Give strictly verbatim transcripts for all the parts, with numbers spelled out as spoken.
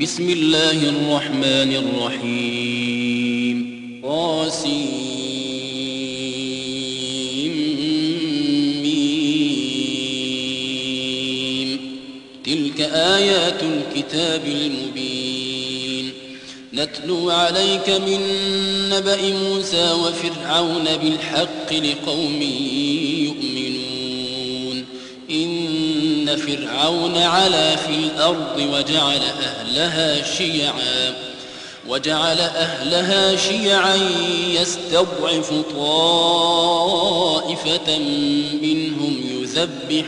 بسم الله الرحمن الرحيم. طاسيم. تلك آيات الكتاب المبين. نتلو عليك من نبأ موسى وفرعون بالحق لقوم يؤمنون. إن فرعون علا في الأرض وجعل أهلها شيعا وجعل أهلها شيعا يستضعف طائفة منهم يذبح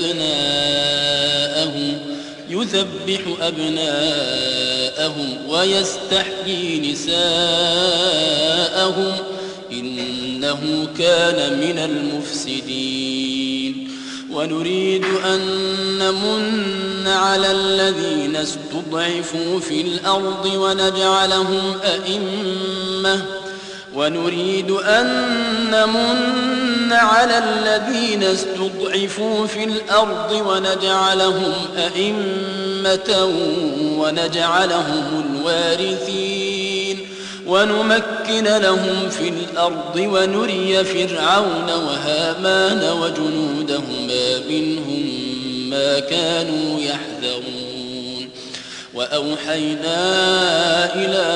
أبناءهم يذبح أبناءهم ويستحيي نساءهم إنه كان من المفسدين. ونريد أن نمن على الذين استضعفوا في الأرض ونجعلهم أئمة ونريد أن نمن على الذين استضعفوا في الأرض ونجعلهم أئمة ونجعلهم الوارثين ونمكن لهم في الأرض ونري فرعون وهامان وجنودهما منهم ما كانوا يحذرون. وأوحينا إلى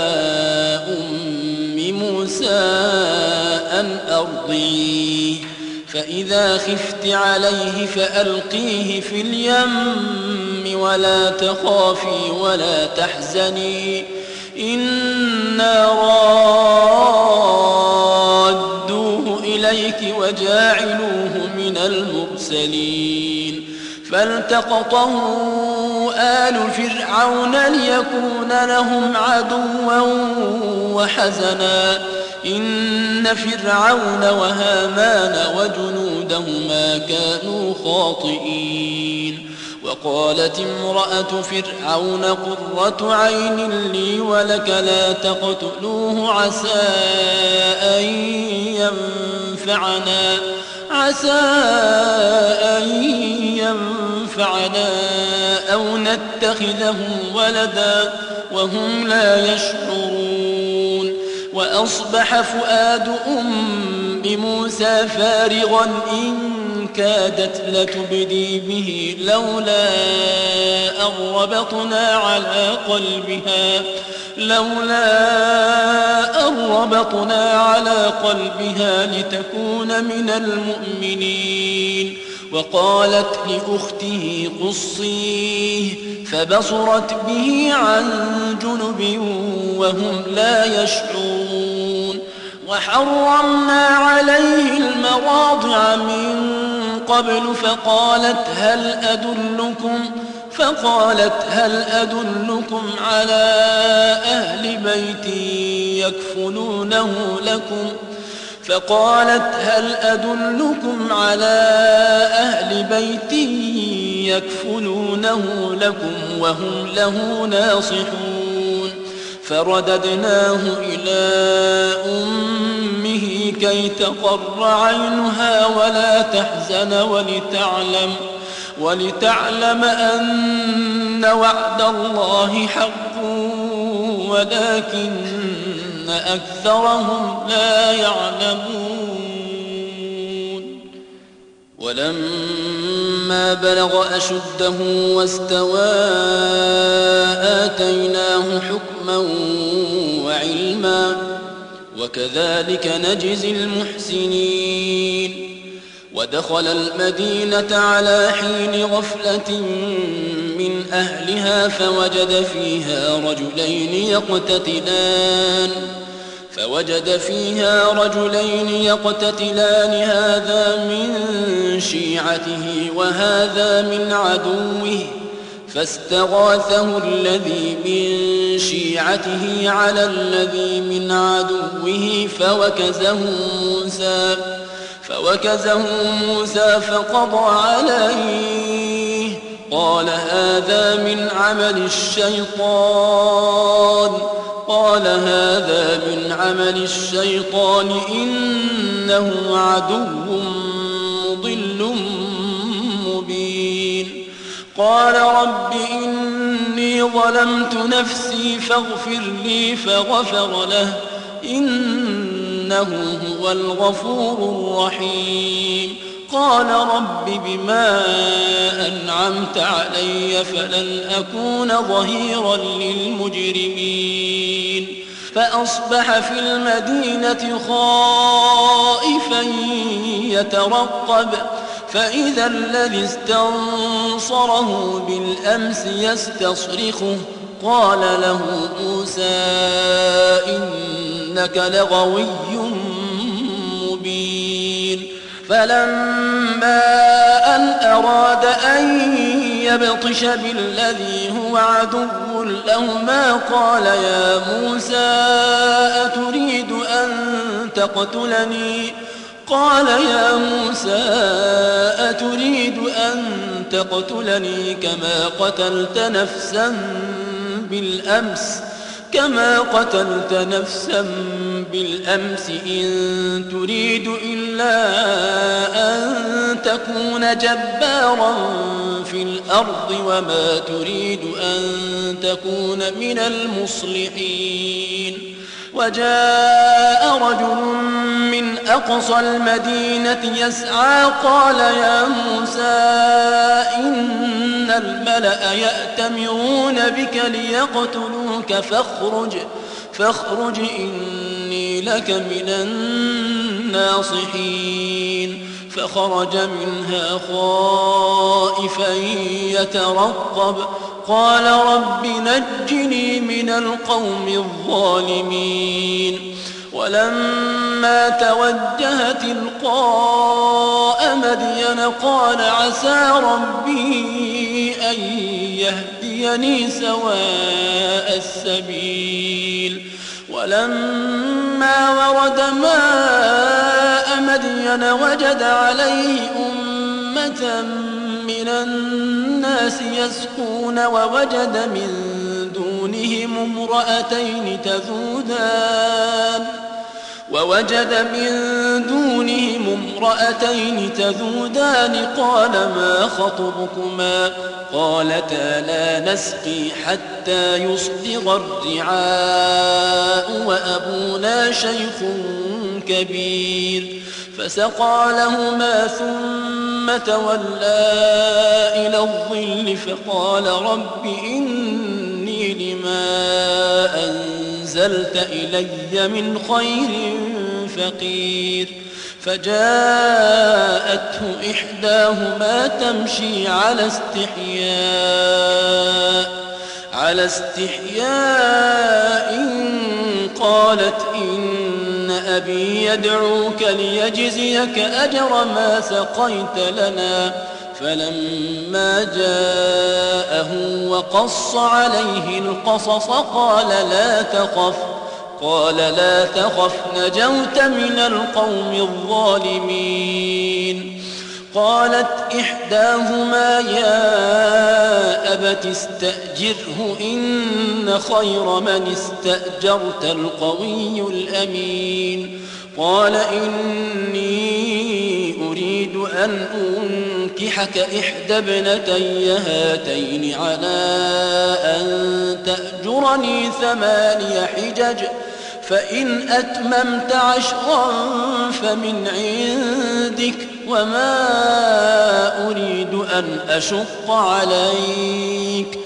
أم موسى أن أرضعيه فإذا خفت عليه فألقيه في اليم ولا تخافي ولا تحزني إنا رادوه إليك وجاعلوه من المرسلين. فالتقطه آل فرعون ليكون لهم عدوا وحزنا إن فرعون وهامان وجنودهما كانوا خاطئين. وقالت امرأة فرعون قرة عين لي ولك لا تقتلوه عسى أن ينفعنا عسى أن ينفعنا أو نتخذه ولدا وهم لا يشعرون. وأصبح فؤاد أم موسى فارغا إن كادت لتبدي به لولا أن ربطنا على قلبها لولا أن ربطنا على قلبها لتكون من المؤمنين. وقالت لأخته قصيه فبصرت به عن جنب وهم لا يشعرون. وحرمنا عليه المراضع من قبل فقالت هل أدلكم فقالت هل أدلكم على أهل بيت يكفلونه لكم فقالت هل أدلكم على أهل بيت يكفلونه لكم وهم له ناصحون. فرددناه إلى أمه كي تقر عينها ولا تحزن ولتعلم ولتعلم أن وعد الله حق ولكن أكثرهم لا يعلمون. ولما بلغ أشده واستوى آتيناه حكما وعلما وكذلك نجزي المحسنين. ودخل المدينة على حين غفلة من أهلها فوجد فيها رجلين يقتتلان فوجد فيها رجلين يقتتلان هذا من شيعته وهذا من عدوه فاستغاثه الذي من شيعته على الذي من عدوه فوكزه موسى فوكزه موسى فقضى عليه قال هذا من عمل الشيطان قال هذا من عمل الشيطان إنه عدو مضل مبين. قال رب إني إني ظلمت نفسي فاغفر لي فغفر له إنه هو الغفور الرحيم قال رب بما أنعمت علي فلن أكون ظهيرا للمجرمين فأصبح في المدينة خائفا يترقب فإذا الذي استنصره بالأمس يستصرخه قال له موسى إنك لغوي مبين فلما أن أراد أن يبطش بالذي هو عدو لهما قال يا موسى أتريد أن تقتلني قال يا موسى أتريد أن تقتلني كما قتلت نفسا بالأمس كما قتلت نفسا بالأمس إن تريد إلا أن تكون جبارا في الأرض وما تريد أن تكون من المصلحين وجاء رجل من أقصى المدينة يسعى قال يا موسى إن الملأ يأتمرون بك ليقتلوك فاخرج فاخرج إني لك من الناصحين فخرج منها خائفا يترقب قال رب نجني من القوم الظالمين ولما توجه تلقاء مدين قال عسى ربي أن يهديني سواء السبيل ولما ورد ماء مدين وجد عليه أمة من الناس يسقون ووجد من دونهم امرأتين تذودان ووجد من دونهم امرأتين تذودان قال ما خطبكما قالتا لا نسقي حتى يصدر الرعاء وأبونا شيخ كبير فسقى لهما ثم تولى إلى الظل فقال رب إني لما أنزلت إلي من خير فقير فجاءته إحداهما تمشي على استحياء على استحياء قالت إن أبي يدعوك ليجزيك أجر ما سقيت لنا فلما جاءه وقص عليه القصص قال لا تخف قال لا تخف نجوت من القوم الظالمين قالت إحداهما يا أبت استأجره إن خير من استأجرت القوي الأمين قال إني أريد أن أنكحك إحدى ابنتي هاتين على أن تأجرني ثماني حجج فإن أتممت عشرا فمن عندك وما أريد أن أشق عليك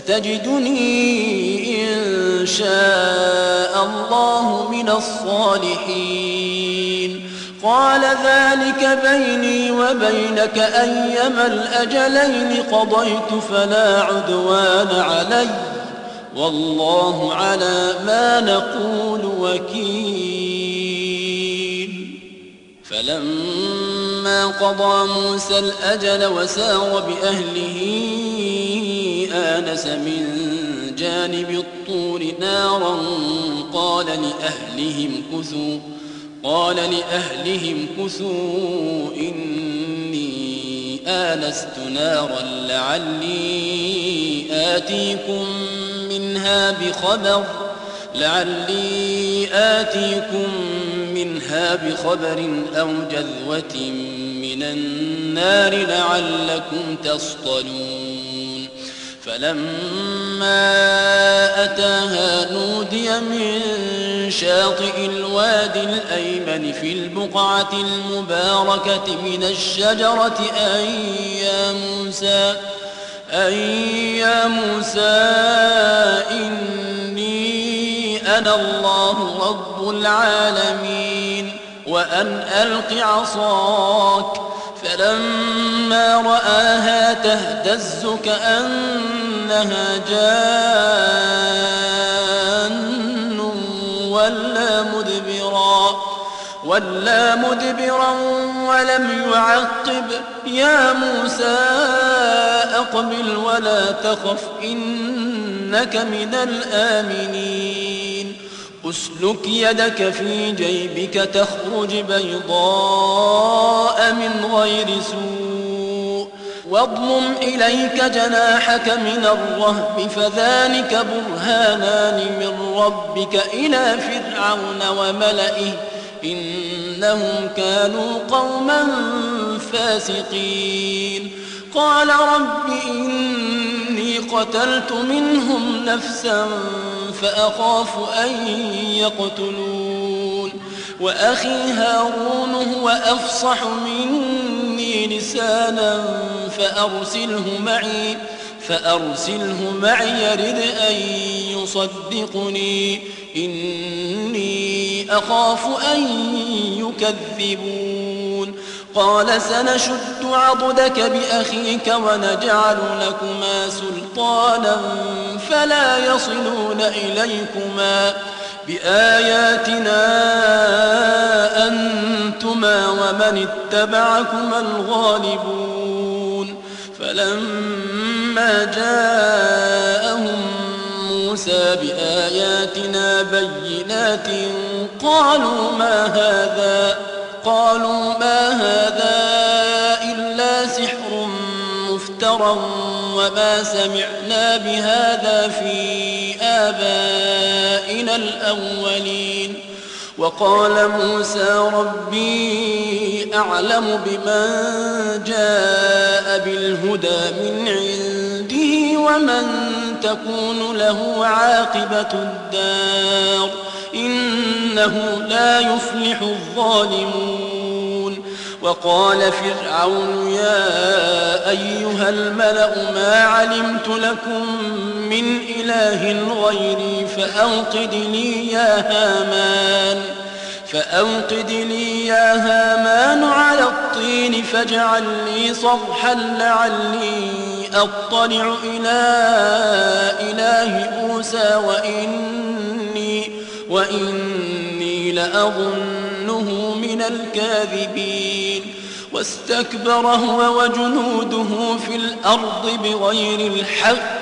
ستجدني إن شاء الله من الصالحين قال ذلك بيني وبينك أيما الأجلين قضيت فلا عدوان علي والله على ما نقول وكيل فلما قضى موسى الأجل وسار بأهله آنس من جانب الطور نارا قال لأهلهم كثوا قال لأهلهم كثوا إني آنست نارا لعلي آتيكم منها بخبر لعلي آتيكم منها بخبر أو جذوة من النار لعلكم تصطلون فلما أتاها نودي من شاطئ الوادي الأيمن في البقعة المباركة من الشجرة أن يا موسى أن يا موسى إني أنا الله رب العالمين وأن ألق عصاك. فلما رآها تهتز كأنها جان ولا مدبرا ولا مدبرا ولم يعقب يا موسى أقبل ولا تخف إنك من الآمنين. أسلك يدك في جيبك تخرج بيضاء من غير سوء واضمم إليك جناحك من الرهب فذلك برهانان من ربك إلى فرعون وملئه إنهم كانوا قوما فاسقين. قال رب إني قتلت منهم نفسا فأخاف أن يقتلون وأخي هارون هو أفصح مني لسانا فأرسله معي فأرسله معي يرد أن يصدقني إني أخاف أن يكذبون. قال سنشد عضدك بأخيك ونجعل لكما سلطانا فلا يصلون إليكما بآياتنا أنتما ومن اتبعكما الغالبون. فلما جاءهم موسى بآياتنا بينات قالوا ما هذا قالوا ما هذا إلا سحر مفترى وما سمعنا بهذا في آبائنا الأولين. وقال موسى ربي أعلم بمن جاء بالهدى من عنده ومن تكون له عاقبة الدار إنه لا يفلح الظالمون. وقال فرعون يا أيها الملأ ما علمت لكم من إله غيري فأوقد لي يا هامان فأوقد لي يا هامان على الطين فاجعل لي صرحا لعلي أطلع إلى إله موسى وإني, وإني لأظنه من الكاذبين. واستكبر هو وجنوده في الأرض بغير الحق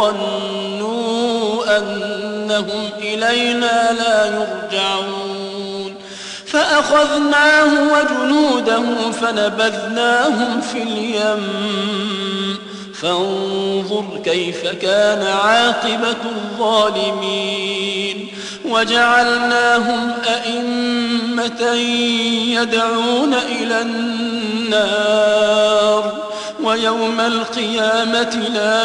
وظنوا أنهم إلينا لا يرجعون. فأخذناه وجنوده فنبذناهم في اليم فانظر كيف كان عاقبة الظالمين. وجعلناهم أئمة يدعون إلى النار ويوم القيامة لا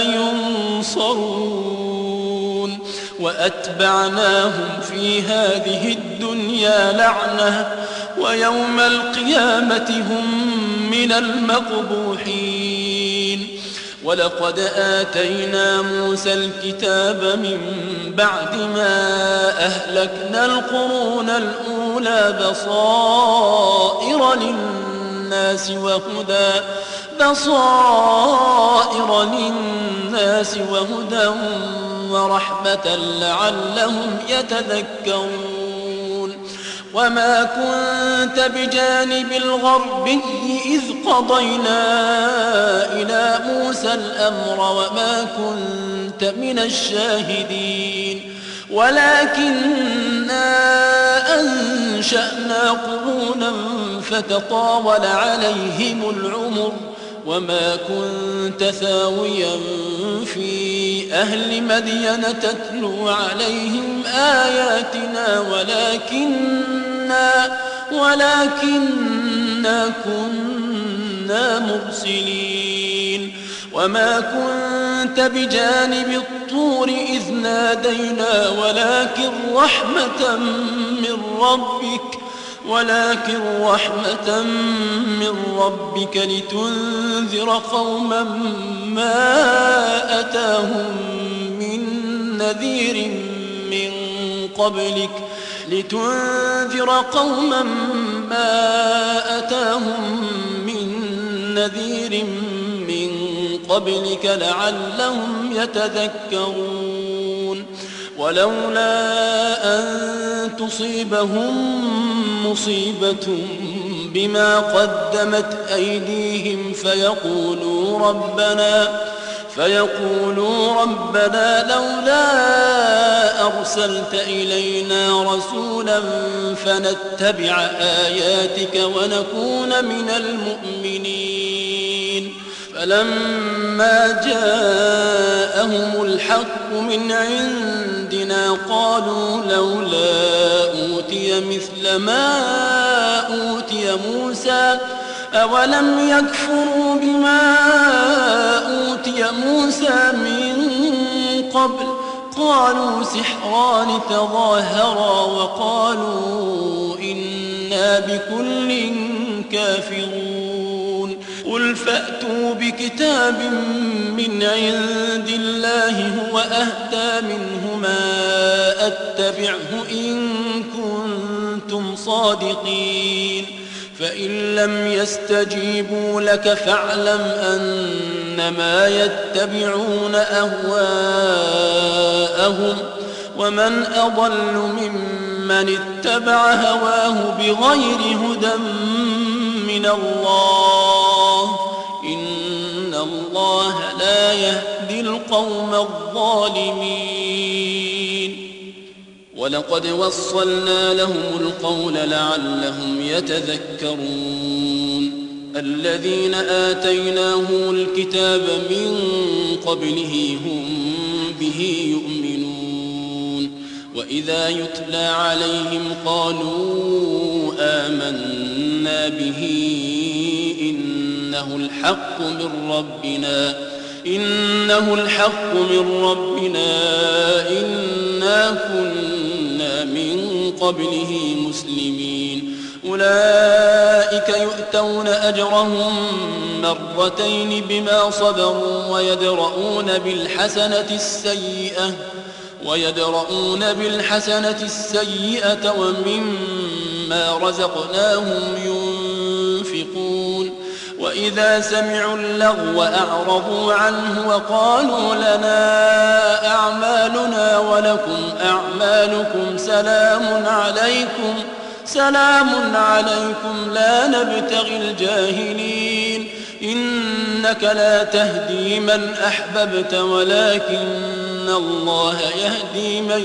ينصرون. وأتبعناهم في هذه الدنيا لعنة ويوم القيامة هم من المقبوحين. ولقد آتينا موسى الكتاب من بعد ما أهلكنا القرون الأولى بصائر للناس وهدى بصائر للناس وهدى ورحمة لعلهم يتذكرون. وما كنت بجانب الغربي إذ قضينا إلى موسى الأمر وما كنت من الشاهدين ولكننا أنشأنا قرونا فتطاول عليهم العمر وما كنت ثاويا في أهل مدين تتلو عليهم آياتنا ولكننا, ولكننا كنا مرسلين. وما كنت بجانب الطور إذ نادينا ولكن رحمة من ربك ولكن رحمة من ربك لتنذر قوما ما أتاهم من نذير من قبلك لتنذر قوما ما أتاهم من نذير من قبلك لعلهم يتذكرون ولولا أن تصيبهم مصيبة بما قدمت أيديهم فيقولوا ربنا فيقولوا ربنا لولا أرسلت إلينا رسولا فنتبع آياتك ونكون من المؤمنين فلما جاءهم الحق من عندنا قالوا لولا أوتي مثل ما أوتي موسى أولم يكفروا بما أوتي موسى من قبل قالوا سحران تظاهرا وقالوا إنا بكل كافرون قل فأتوا بكتاب من عند الله هو أهدى منه ما أتبعه إن كنتم صادقين فإن لم يستجيبوا لك فاعلم أنما يتبعون أهواءهم ومن أضل ممن اتبع هواه بغير هدى من الله إن الله لا يهدي القوم الظالمين ولقد وصلنا لهم القول لعلهم يتذكرون الذين آتيناهم الكتاب من قبله هم به يؤمنون وإذا يتلى عليهم قالوا آمنا به إنه الحق من ربنا إنه الحق من ربنا إنا كنا من قبله مسلمين أولئك يؤتون أجرهم مرتين بما صبروا ويدرؤون بالحسنة السيئة ويدرؤون بالحسنة السيئة ومما رزقناهم ينفقون وإذا سمعوا اللغو أعرضوا عنه وقالوا لنا أعمالنا ولكم أعمالكم سلام عليكم سلام عليكم لا نبتغي الجاهلين إنك لا تهدي من أحببت ولكن الله يهدي من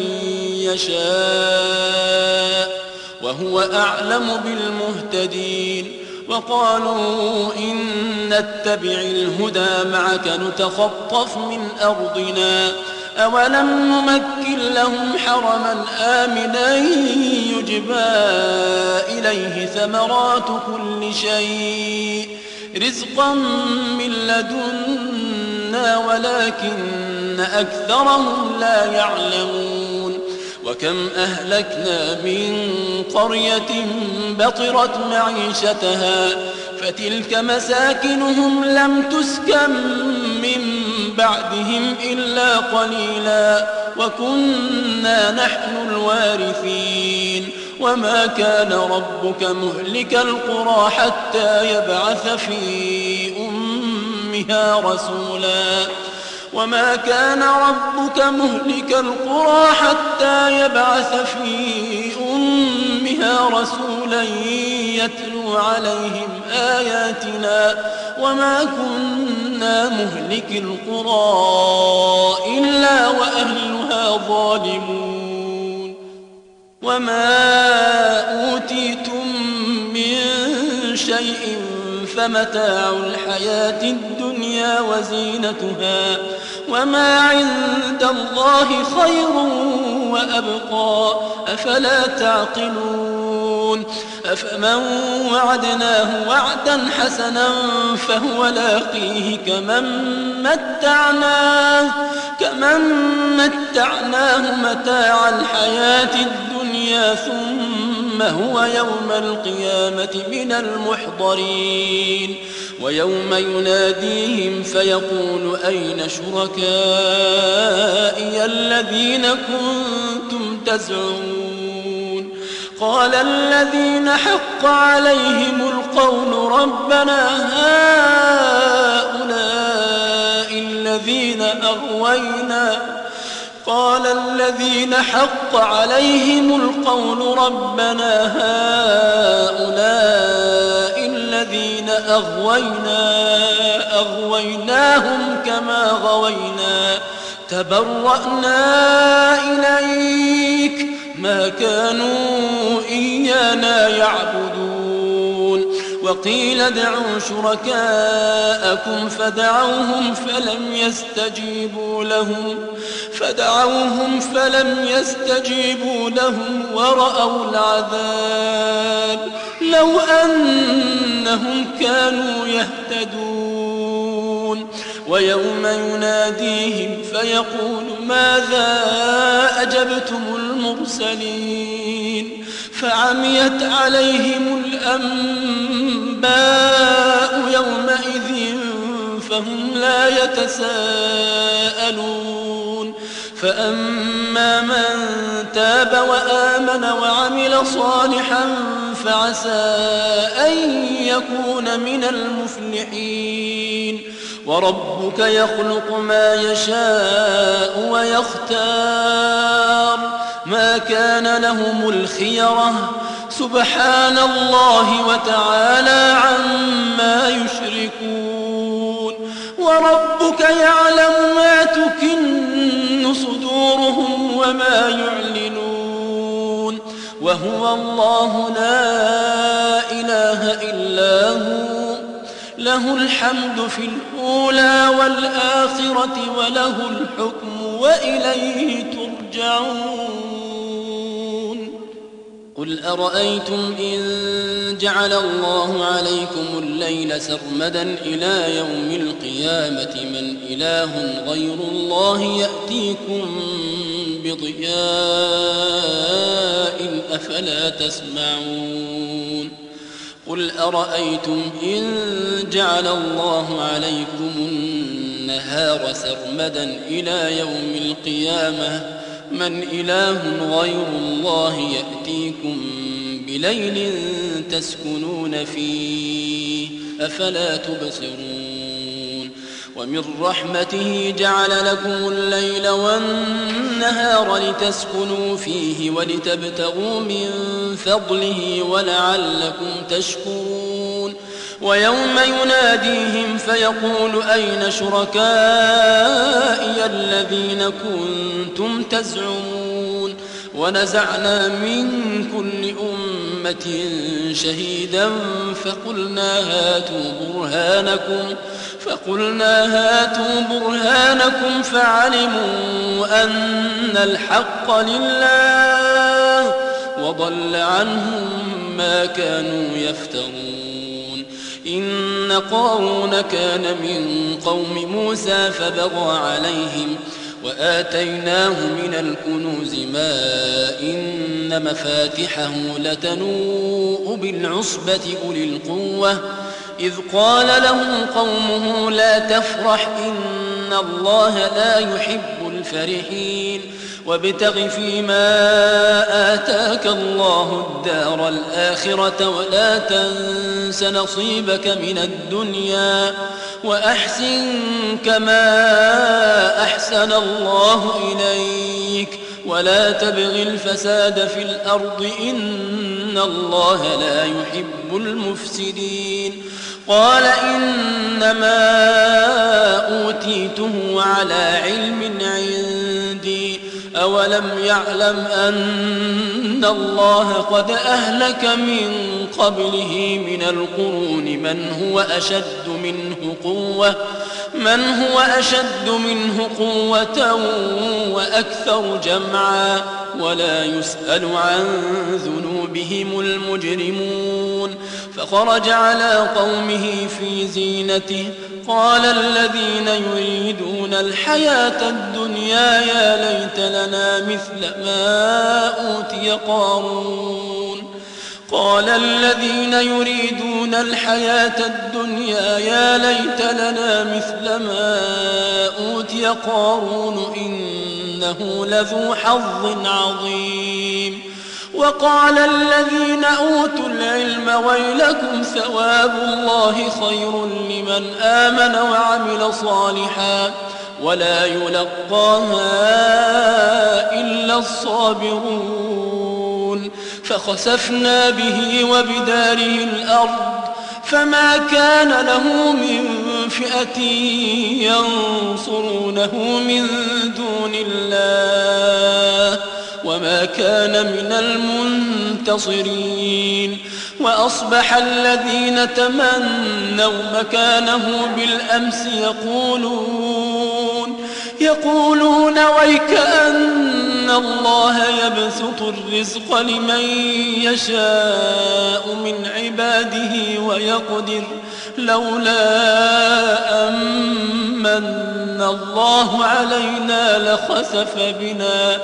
يشاء وهو أعلم بالمهتدين وقالوا إن نتبع الهدى معك نتخطف من أرضنا أولم نمكن لهم حرما آمنا يجبى إليه ثمرات كل شيء رزقا من لدنا ولكن أكثرهم لا يعلمون وكم أهلكنا من قرية بطرت معيشتها فتلك مساكنهم لم تسكن من بعدهم إلا قليلا وكنا نحن الوارثين وما كان ربك مهلك القرى حتى يبعث في أمها رسولا وما كان ربك مهلك القرى حتى يبعث في أمها رسولا يتلو عليهم آياتنا وما كنا مهلك القرى إلا وأهلها ظالمون وما أوتيتم من شيء فمتاع الحياة الدنيا وزينتها وما عند الله خير وأبقى أفلا تعقلون أفمن وعدناه وعدا حسنا فهو لاقيه كمن متعناه, كمن متعناه متاع الحياة الدنيا ثم هو يوم القيامة من المحضرين. ويوم يناديهم فيقول أين شركائي الذين كنتم تزعمون قال الذين حق عليهم القول ربنا هؤلاء الذين أغوينا قال الذين حق عليهم القول ربنا هؤلاء الذين أغوينا أغويناهم كما غوينا تبرأنا إليك ما كانوا إيانا يعبدون. وقيل ادعوا شركاءكم فدعوهم فلم يستجيبوا لهم فدعوهم فلم يستجيبوا لهم ورأوا العذاب لو أنهم كانوا يهتدون. ويوم يناديهم فيقول ماذا أجبتم المرسلين فعميت عليهم الأنباء يومئذ فهم لا يتساءلون. فأما من تاب وآمن وعمل صالحا فعسى أن يكون من المفلحين. وربك يخلق ما يشاء ويختار ما كان لهم الخيرة سبحان الله وتعالى عما يشركون. وربك يعلم ما تكن صدورهم وما يعلنون وهو الله لا إله إلا هو له الحمد في الأولى والآخرة وله الحكم وإليه ترجعون. قل أرأيتم إن جعل الله عليكم الليل سرمدا إلى يوم القيامة من إله غير الله يأتيكم بضياء أفلا تسمعون. قل أرأيتم إن جعل الله عليكم النهار سرمدا إلى يوم القيامة من إله غير الله يأتيكم بليل تسكنون فيه أفلا تبصرون. ومن رحمته جعل لكم الليل والنهار لتسكنوا فيه ولتبتغوا من فضله ولعلكم تشكرون. ويوم يناديهم فيقول أين شركائي الذين كنتم تزعمون ونزعنا من كل أمة شهيدا فقلنا هاتوا برهانكم فقلنا هاتوا برهانكم فعلموا أن الحق لله وضل عنهم ما كانوا يفترون. إن قارون كان من قوم موسى فبغى عليهم وآتيناه من الكنوز ما إن مفاتحه لتنوء بالعصبة أولي القوة إذ قال له قومه لا تفرح إن الله لا يحب الفرحين وابتغ فيما آتاك الله الدار الآخرة ولا تنس نصيبك من الدنيا وأحسن كما أحسن الله إليك ولا تبغ الفساد في الأرض إن الله لا يحب المفسدين. قال إنما أوتيته على علم عندي أولم يعلم أن الله قد أهلك من قبله من القرون من هو أشد منه قوة من هو أشد منه قوة وأكثر جمعا ولا يسأل عن ذنوبهم المجرمون فخرج على قومه في زينته قال الذين يريدون الحياة الدنيا يا ليت لنا مثل ما أوتي قارون قال الذين يريدون الحياة الدنيا يا ليت لنا مثل ما أوتي قارون إنه لذو حظ عظيم وقال الذين أوتوا العلم ويلكم ثواب الله خير لمن آمن وعمل صالحا ولا يلقاها إلا الصابرون فخسفنا به وبداره الأرض فما كان له من فئة ينصرونه من دون الله وما كان من المنتصرين وأصبح الذين تمنوا مكانه بالأمس يقولون يقولون ويكأن الله يبسط الرزق لمن يشاء من عباده ويقدر لولا أمن الله علينا لخسف بنا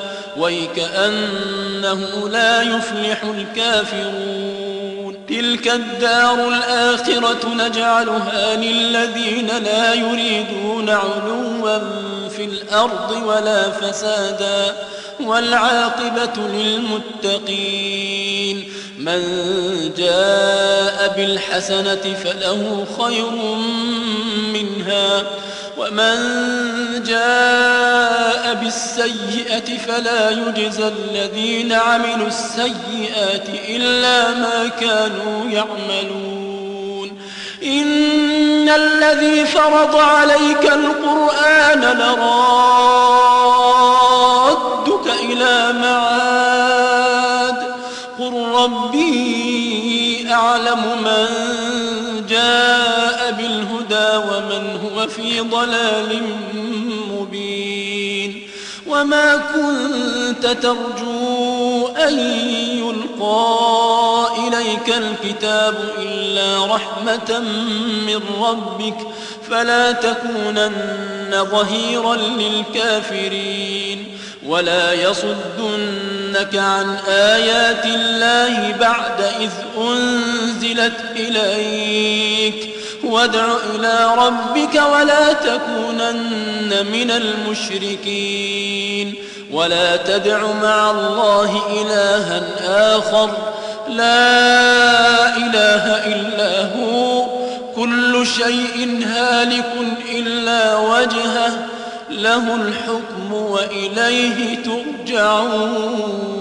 ويكأنه لا يفلح الكافرون تلك الدار الآخرة نجعلها للذين لا يريدون علوا في الأرض ولا فسادا والعاقبة للمتقين من جاء بالحسنة فله خير منها ومن جاء بالسيئة فلا يجزى الذين عملوا السيئات إلا ما كانوا يعملون إن الذي فرض عليك القرآن لرادك إلى معاد قل ربي أعلم من جاء بالهدى ومن هو في ضلال مبين وما كنت ترجو أن يلقى إليك الكتاب إلا رحمة من ربك فلا تكونن ظهيرا للكافرين ولا يصدنك عن آيات الله بعد إذ أنزلت إليك وادع إلى ربك ولا تكونن من المشركين ولا تدع مع الله إلها آخر لا إله إلا هو كل شيء هالك إلا وجهه له الحكم وإليه ترجعون